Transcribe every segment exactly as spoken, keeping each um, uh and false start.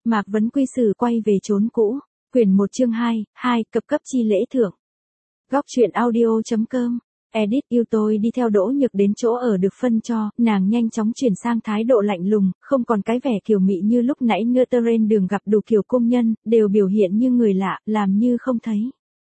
Mạc Vấn Quy Sử quay về chốn cũ. Quyển một chương hai, hai, cập cấp chi lễ thưởng. Góc truyện audio.com. Edit yêu tôi đi theo Đỗ Nhược đến chỗ ở được phân cho, nàng nhanh chóng chuyển sang thái độ lạnh lùng, không còn cái vẻ kiều mị như lúc nãy Ngơ Tơ Rên đường gặp đủ kiểu công nhân, đều biểu hiện như người lạ, làm như không thấy.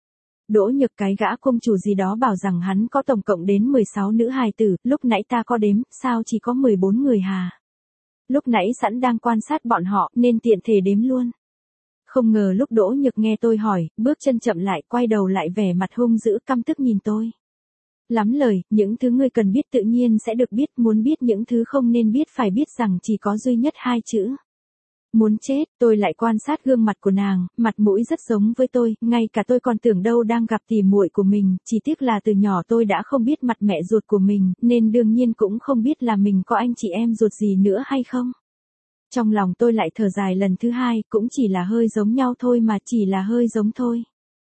Đỗ Nhược cái gã công chủ gì đó bảo rằng hắn có tổng cộng đến mười sáu nữ hài tử, lúc nãy ta có đếm, sao chỉ có mười bốn người hà. Lúc nãy sẵn đang quan sát bọn họ, nên tiện thể đếm luôn. Không ngờ lúc Đỗ Nhược nghe tôi hỏi, bước chân chậm lại, quay đầu lại vẻ mặt hung dữ căm tức nhìn tôi. Lắm lời, những thứ ngươi cần biết tự nhiên sẽ được biết, muốn biết những thứ không nên biết phải biết rằng chỉ có duy nhất hai chữ. Muốn chết, tôi lại quan sát gương mặt của nàng, mặt mũi rất giống với tôi, ngay cả tôi còn tưởng đâu đang gặp tỉ muội của mình, chỉ tiếc là từ nhỏ tôi đã không biết mặt mẹ ruột của mình, nên đương nhiên cũng không biết là mình có anh chị em ruột gì nữa hay không. Trong lòng tôi lại thở dài lần thứ hai, cũng chỉ là hơi giống nhau thôi mà, chỉ là hơi giống thôi.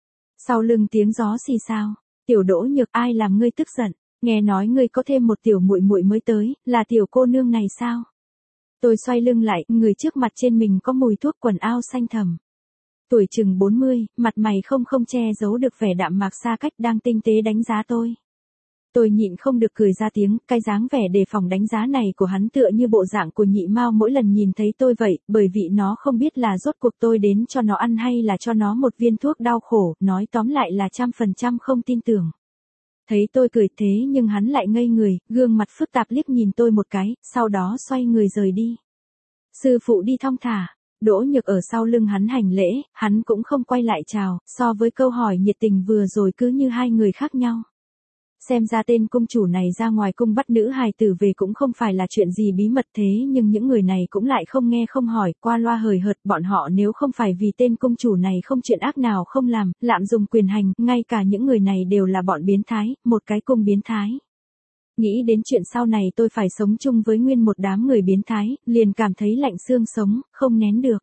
Sau lưng tiếng gió xì xào, Tiểu Đỗ Nhược, ai làm ngươi tức giận, nghe nói ngươi có thêm một tiểu muội muội mới tới, là tiểu cô nương này sao? Tôi xoay lưng lại, người trước mặt trên mình có mùi thuốc quần áo xanh thẳm. Tuổi chừng bốn mươi, mặt mày không không che giấu được vẻ đạm mạc xa cách đang tinh tế đánh giá tôi. Tôi nhịn không được cười ra tiếng, cái dáng vẻ đề phòng đánh giá này của hắn tựa như bộ dạng của nhị mao mỗi lần nhìn thấy tôi vậy, bởi vì nó không biết là rốt cuộc tôi đến cho nó ăn hay là cho nó một viên thuốc đau khổ, nói tóm lại là trăm phần trăm không tin tưởng. Thấy tôi cười thế nhưng hắn lại ngây người, gương mặt phức tạp liếc nhìn tôi một cái, sau đó xoay người rời đi. Sư phụ đi thong thả. Đỗ Nhược ở sau lưng hắn hành lễ, hắn cũng không quay lại chào, so với câu hỏi nhiệt tình vừa rồi cứ như hai người khác nhau. Xem ra tên cung chủ này ra ngoài cung bắt nữ hài tử về cũng không phải là chuyện gì bí mật, thế nhưng những người này cũng lại không nghe không hỏi, qua loa hời hợt, bọn họ nếu không phải vì tên cung chủ này không chuyện ác nào không làm, lạm dụng quyền hành, ngay cả những người này đều là bọn biến thái, một cái cung biến thái. Nghĩ đến chuyện sau này tôi phải sống chung với nguyên một đám người biến thái, liền cảm thấy lạnh xương sống, không nén được.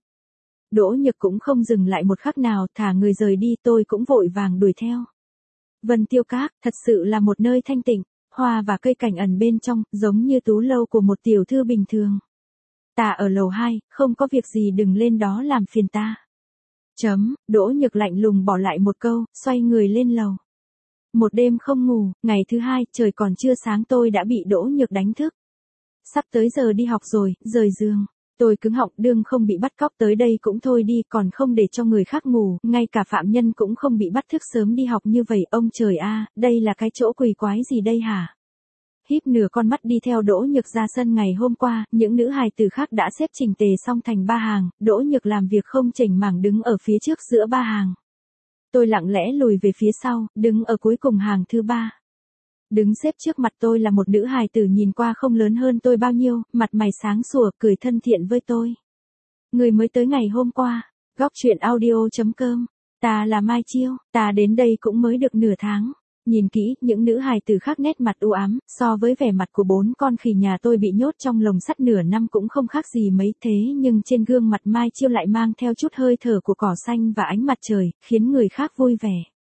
Đỗ Nhược cũng không dừng lại một khắc nào, thả người rời đi, tôi cũng vội vàng đuổi theo. Vân Tiêu Các, thật sự là một nơi thanh tịnh, hoa và cây cảnh ẩn bên trong, giống như tú lâu của một tiểu thư bình thường. Ta ở lầu hai, không có việc gì đừng lên đó làm phiền ta. Chấm, Đỗ Nhược lạnh lùng bỏ lại một câu, xoay người lên lầu. Một đêm không ngủ, ngày thứ hai, trời còn chưa sáng tôi đã bị Đỗ Nhược đánh thức. Sắp tới giờ đi học rồi, rời giường. Tôi cứng họng, đương không bị bắt cóc tới đây cũng thôi đi, còn không để cho người khác ngủ, ngay cả phạm nhân cũng không bị bắt thức sớm đi học như vậy, ông trời a, đây là cái chỗ quỷ quái gì đây hả? Híp nửa con mắt đi theo Đỗ Nhược ra sân ngày hôm qua, những nữ hài tử khác đã xếp chỉnh tề xong thành ba hàng, Đỗ Nhược làm việc không chỉnh mảng đứng ở phía trước giữa ba hàng. Tôi lặng lẽ lùi về phía sau, đứng ở cuối cùng hàng thứ ba. Đứng xếp trước mặt tôi là một nữ hài tử nhìn qua không lớn hơn tôi bao nhiêu, mặt mày sáng sủa, cười thân thiện với tôi. Người mới tới ngày hôm qua. Góc truyện audio.com. Ta là Mai Chiêu, ta đến đây cũng mới được nửa tháng. Nhìn kỹ, những nữ hài tử khác nét mặt u ám, so với vẻ mặt của bốn con khỉ nhà tôi bị nhốt trong lồng sắt nửa năm cũng không khác gì mấy, thế nhưng trên gương mặt Mai Chiêu lại mang theo chút hơi thở của cỏ xanh và ánh mặt trời, khiến người khác vui vẻ.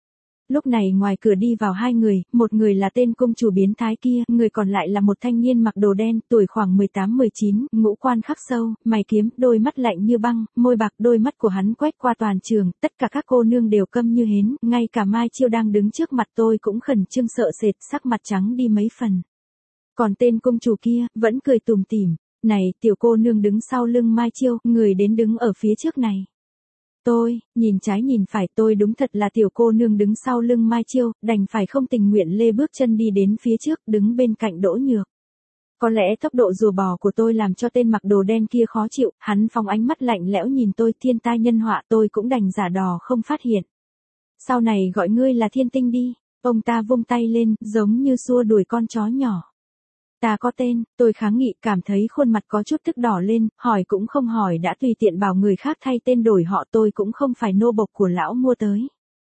Lúc này ngoài cửa đi vào hai người, một người là tên cung chủ biến thái kia, người còn lại là một thanh niên mặc đồ đen, tuổi khoảng mười tám mười chín, ngũ quan khắc sâu, mày kiếm, đôi mắt lạnh như băng, môi bạc, đôi mắt của hắn quét qua toàn trường, tất cả các cô nương đều câm như hến, ngay cả Mai Chiêu đang đứng trước mặt tôi cũng khẩn trương sợ sệt, sắc mặt trắng đi mấy phần. Còn tên cung chủ kia, vẫn cười tủm tỉm, này, tiểu cô nương đứng sau lưng Mai Chiêu, người đến đứng ở phía trước này. Tôi, nhìn trái nhìn phải, tôi đúng thật là tiểu cô nương đứng sau lưng Mai Chiêu, đành phải không tình nguyện lê bước chân đi đến phía trước, đứng bên cạnh Đỗ Nhược. Có lẽ tốc độ rùa bò của tôi làm cho tên mặc đồ đen kia khó chịu, hắn phóng ánh mắt lạnh lẽo nhìn tôi, thiên tai nhân họa, tôi cũng đành giả đò không phát hiện. Sau này gọi ngươi là Thiên Tinh đi, ông ta vung tay lên, giống như xua đuổi con chó nhỏ. Ta có tên, tôi kháng nghị, cảm thấy khuôn mặt có chút tức đỏ lên, hỏi cũng không hỏi đã tùy tiện bảo người khác thay tên đổi họ, tôi cũng không phải nô bộc của lão mua tới.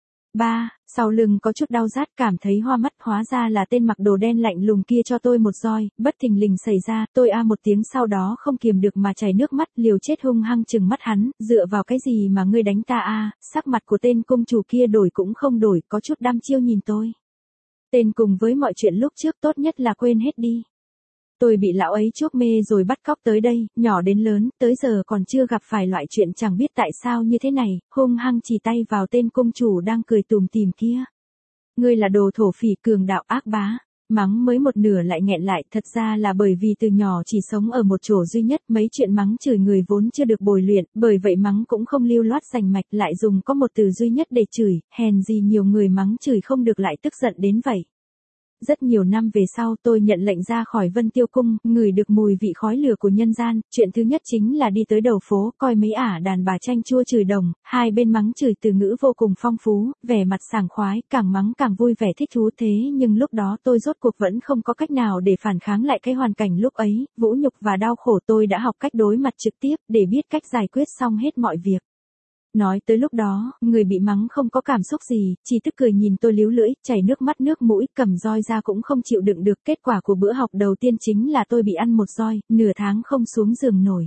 Ba, sau lưng có chút đau rát, cảm thấy hoa mắt, hóa ra là tên mặc đồ đen lạnh lùng kia cho tôi một roi, bất thình lình xảy ra, tôi a một tiếng sau đó không kiềm được mà chảy nước mắt, liều chết hung hăng trừng mắt hắn, dựa vào cái gì mà ngươi đánh ta a? Sắc mặt của tên cung chủ kia đổi cũng không đổi, có chút đăm chiêu nhìn tôi. Tên cùng với mọi chuyện lúc trước tốt nhất là quên hết đi. Tôi bị lão ấy chuốc mê rồi bắt cóc tới đây, nhỏ đến lớn, tới giờ còn chưa gặp phải loại chuyện chẳng biết tại sao như thế này, hung hăng chỉ tay vào tên công chủ đang cười tùm tìm kia. Ngươi là đồ thổ phỉ cường đạo ác bá. Mắng mới một nửa lại nghẹn lại, thật ra là bởi vì từ nhỏ chỉ sống ở một chỗ duy nhất, mấy chuyện mắng chửi người vốn chưa được bồi luyện, bởi vậy mắng cũng không lưu loát rành mạch, lại dùng có một từ duy nhất để chửi, hèn gì nhiều người mắng chửi không được lại tức giận đến vậy. Rất nhiều năm về sau tôi nhận lệnh ra khỏi Vân Tiêu Cung, ngửi được mùi vị khói lửa của nhân gian, chuyện thứ nhất chính là đi tới đầu phố, coi mấy ả đàn bà tranh chua chửi đồng, hai bên mắng chửi từ ngữ vô cùng phong phú, vẻ mặt sảng khoái, càng mắng càng vui vẻ thích thú thế nhưng lúc đó tôi rốt cuộc vẫn không có cách nào để phản kháng lại cái hoàn cảnh lúc ấy, vũ nhục và đau khổ tôi đã học cách đối mặt trực tiếp để biết cách giải quyết xong hết mọi việc. Nói tới lúc đó, người bị mắng không có cảm xúc gì, chỉ tức cười nhìn tôi líu lưỡi, chảy nước mắt nước mũi, cầm roi ra cũng không chịu đựng được. Kết quả của bữa học đầu tiên chính là tôi bị ăn một roi, nửa tháng không xuống giường nổi.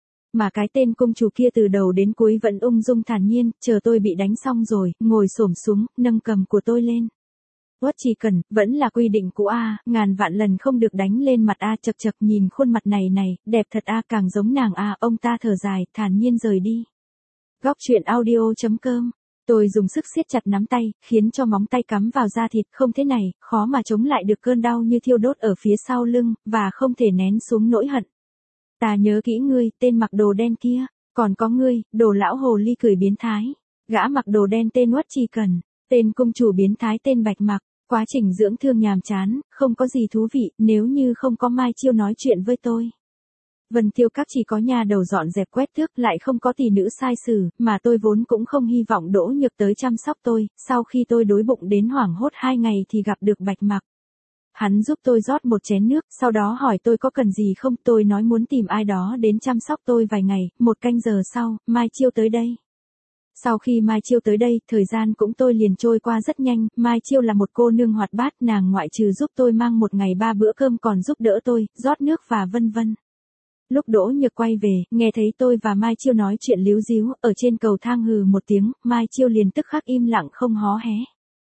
Mà cái tên công chủ kia từ đầu đến cuối vẫn ung dung thản nhiên, chờ tôi bị đánh xong rồi, ngồi xổm xuống, nâng cầm của tôi lên. What chỉ cần, vẫn là quy định của A, ngàn vạn lần không được đánh lên mặt A, chật chật nhìn khuôn mặt này này, đẹp thật A, càng giống nàng A, ông ta thở dài, thản nhiên rời đi. Góc truyện audio chấm com. Tôi dùng sức siết chặt nắm tay, khiến cho móng tay cắm vào da thịt, không thế này, khó mà chống lại được cơn đau như thiêu đốt ở phía sau lưng, và không thể nén xuống nỗi hận. Ta nhớ kỹ ngươi, tên mặc đồ đen kia, còn có ngươi, đồ lão hồ ly cười biến thái. Gã mặc đồ đen tên Uất Chỉ Cần, tên cung chủ biến thái tên Bạch Mặc, quá trình dưỡng thương nhàm chán, không có gì thú vị, nếu như không có Mai Chiêu nói chuyện với tôi. Vân Tiêu Các chỉ có nhà đầu dọn dẹp quét tước, lại không có tỷ nữ sai sử, mà tôi vốn cũng không hy vọng Đỗ Nhược tới chăm sóc tôi, sau khi tôi đói bụng đến hoảng hốt hai ngày thì gặp được Bạch Mặc. Hắn giúp tôi rót một chén nước, sau đó hỏi tôi có cần gì không, tôi nói muốn tìm ai đó đến chăm sóc tôi vài ngày, một canh giờ sau, Mai Chiêu tới đây. Sau khi Mai Chiêu tới đây, thời gian cũng tôi liền trôi qua rất nhanh, Mai Chiêu là một cô nương hoạt bát, nàng ngoại trừ giúp tôi mang một ngày ba bữa cơm còn giúp đỡ tôi, rót nước và vân vân. Lúc Đỗ Nhược quay về, nghe thấy tôi và Mai Chiêu nói chuyện líu díu, ở trên cầu thang hừ một tiếng, Mai Chiêu liền tức khắc im lặng không hó hé.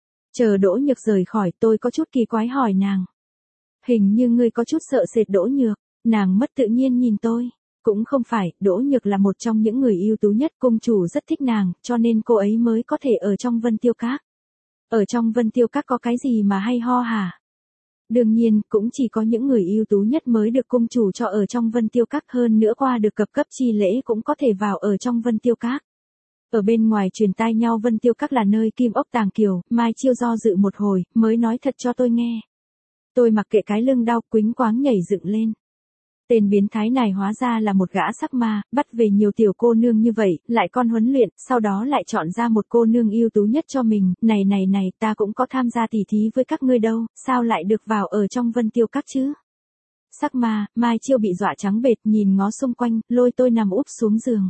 Chờ Đỗ Nhược rời khỏi, tôi có chút kỳ quái hỏi nàng. Hình như ngươi có chút sợ sệt Đỗ Nhược, nàng mất tự nhiên nhìn tôi. Cũng không phải, Đỗ Nhược là một trong những người ưu tú nhất, cung chủ rất thích nàng, cho nên cô ấy mới có thể ở trong Vân Tiêu Các. Ở trong Vân Tiêu Các có cái gì mà hay ho hả? Đương nhiên, cũng chỉ có những người ưu tú nhất mới được cung chủ cho ở trong Vân Tiêu Các, hơn nữa qua được cập cấp chi lễ cũng có thể vào ở trong Vân Tiêu Các. Ở bên ngoài truyền tai nhau Vân Tiêu Các là nơi kim ốc tàng kiều, Mai Chiêu do dự một hồi, mới nói thật cho tôi nghe. Tôi mặc kệ cái lưng đau, quĩnh quáng nhảy dựng lên. Tên biến thái này hóa ra là một gã sắc ma, bắt về nhiều tiểu cô nương như vậy, lại con huấn luyện, sau đó lại chọn ra một cô nương ưu tú nhất cho mình, này này này, ta cũng có tham gia tỉ thí với các ngươi đâu, sao lại được vào ở trong Vân Tiêu Các chứ? Sắc ma, Mai Chiêu bị dọa trắng bệch, nhìn ngó xung quanh, lôi tôi nằm úp xuống giường.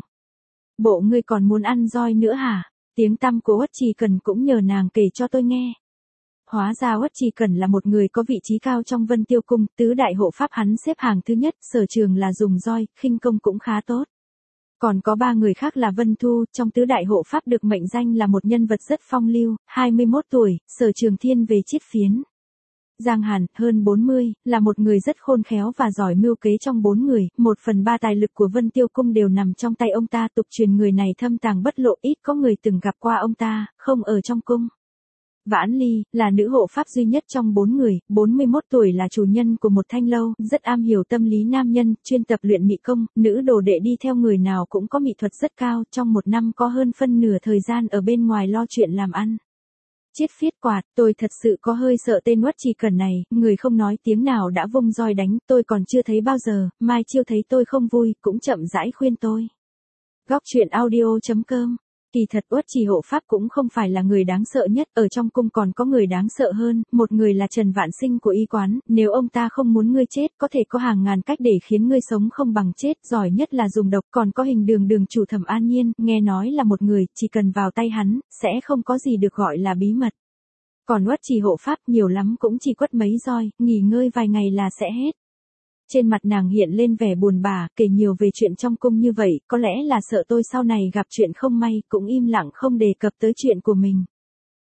Bộ ngươi còn muốn ăn roi nữa hả? Tiếng tăm của Uất Chỉ Cần cũng nhờ nàng kể cho tôi nghe. Hóa ra Uất Chỉ Cần là một người có vị trí cao trong Vân Tiêu Cung, tứ đại hộ pháp hắn xếp hàng thứ nhất, sở trường là dùng roi, khinh công cũng khá tốt. Còn có ba người khác là Vân Thu, trong tứ đại hộ pháp được mệnh danh là một nhân vật rất phong lưu, hai mươi mốt tuổi, sở trường thiên về chiết phiến. Giang Hàn, hơn bốn mươi, là một người rất khôn khéo và giỏi mưu kế trong bốn người, một phần ba tài lực của Vân Tiêu Cung đều nằm trong tay ông ta, tục truyền người này thâm tàng bất lộ, ít có người từng gặp qua ông ta, không ở trong cung. Vãn Ly, là nữ hộ pháp duy nhất trong bốn người, bốn mươi mốt tuổi là chủ nhân của một thanh lâu, rất am hiểu tâm lý nam nhân, chuyên tập luyện mị công, nữ đồ đệ đi theo người nào cũng có mỹ thuật rất cao, trong một năm có hơn phân nửa thời gian ở bên ngoài lo chuyện làm ăn. Chiết phiết quạt, tôi thật sự có hơi sợ tên Uất Chỉ Cần này, người không nói tiếng nào đã vung roi đánh, tôi còn chưa thấy bao giờ, Mai Chiêu thấy tôi không vui, cũng chậm rãi khuyên tôi. Góc truyện audio chấm com. Kỳ thật Uất Chỉ hộ pháp cũng không phải là người đáng sợ nhất, ở trong cung còn có người đáng sợ hơn, một người là Trần Vạn Sinh của y quán, nếu ông ta không muốn ngươi chết, có thể có hàng ngàn cách để khiến ngươi sống không bằng chết, giỏi nhất là dùng độc, còn có Hình Đường đường chủ Thẩm An Nhiên, nghe nói là một người, chỉ cần vào tay hắn, sẽ không có gì được gọi là bí mật. Còn Uất Chỉ hộ pháp nhiều lắm cũng chỉ quất mấy roi, nghỉ ngơi vài ngày là sẽ hết. Trên mặt nàng hiện lên vẻ buồn bã, kể nhiều về chuyện trong cung như vậy, có lẽ là sợ tôi sau này gặp chuyện không may, cũng im lặng không đề cập tới chuyện của mình.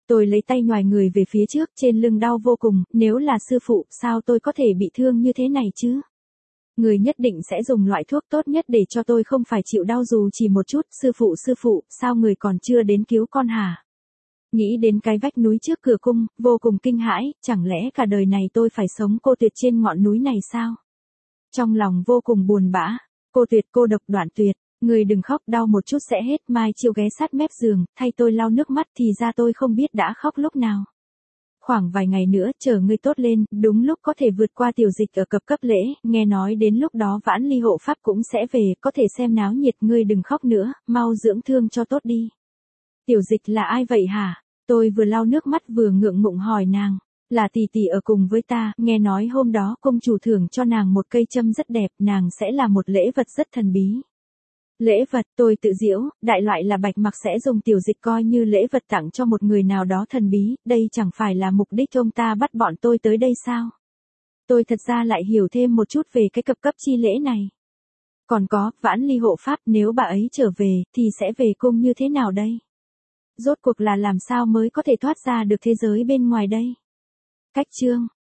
Tôi lấy tay nhoài người về phía trước, trên lưng đau vô cùng, nếu là sư phụ, sao tôi có thể bị thương như thế này chứ? Người nhất định sẽ dùng loại thuốc tốt nhất để cho tôi không phải chịu đau dù chỉ một chút, sư phụ sư phụ, sao người còn chưa đến cứu con hả? Nghĩ đến cái vách núi trước cửa cung, vô cùng kinh hãi, chẳng lẽ cả đời này tôi phải sống cô tuyệt trên ngọn núi này sao? Trong lòng vô cùng buồn bã, cô tuyệt cô độc đoạn tuyệt, người đừng khóc, đau một chút sẽ hết. Mai Chiêu ghé sát mép giường, thay tôi lau nước mắt, thì ra tôi không biết đã khóc lúc nào. Khoảng vài ngày nữa, chờ ngươi tốt lên, đúng lúc có thể vượt qua tiểu dịch ở cập cấp lễ, nghe nói đến lúc đó Vãn Ly hộ pháp cũng sẽ về, có thể xem náo nhiệt. Ngươi đừng khóc nữa, mau dưỡng thương cho tốt đi. Tiểu dịch là ai vậy hả? Tôi vừa lau nước mắt vừa ngượng ngụng hỏi nàng. Là tỷ tỷ ở cùng với ta, nghe nói hôm đó công chủ thưởng cho nàng một cây châm rất đẹp, nàng sẽ là một lễ vật rất thần bí. Lễ vật, tôi tự giễu, đại loại là Bạch Mặc sẽ dùng tiểu dịch coi như lễ vật tặng cho một người nào đó thần bí, đây chẳng phải là mục đích ông ta bắt bọn tôi tới đây sao? Tôi thật ra lại hiểu thêm một chút về cái cập cấp chi lễ này. Còn có, Vãn Ly hộ pháp, nếu bà ấy trở về, thì sẽ về cung như thế nào đây? Rốt cuộc là làm sao mới có thể thoát ra được thế giới bên ngoài đây? Cách chương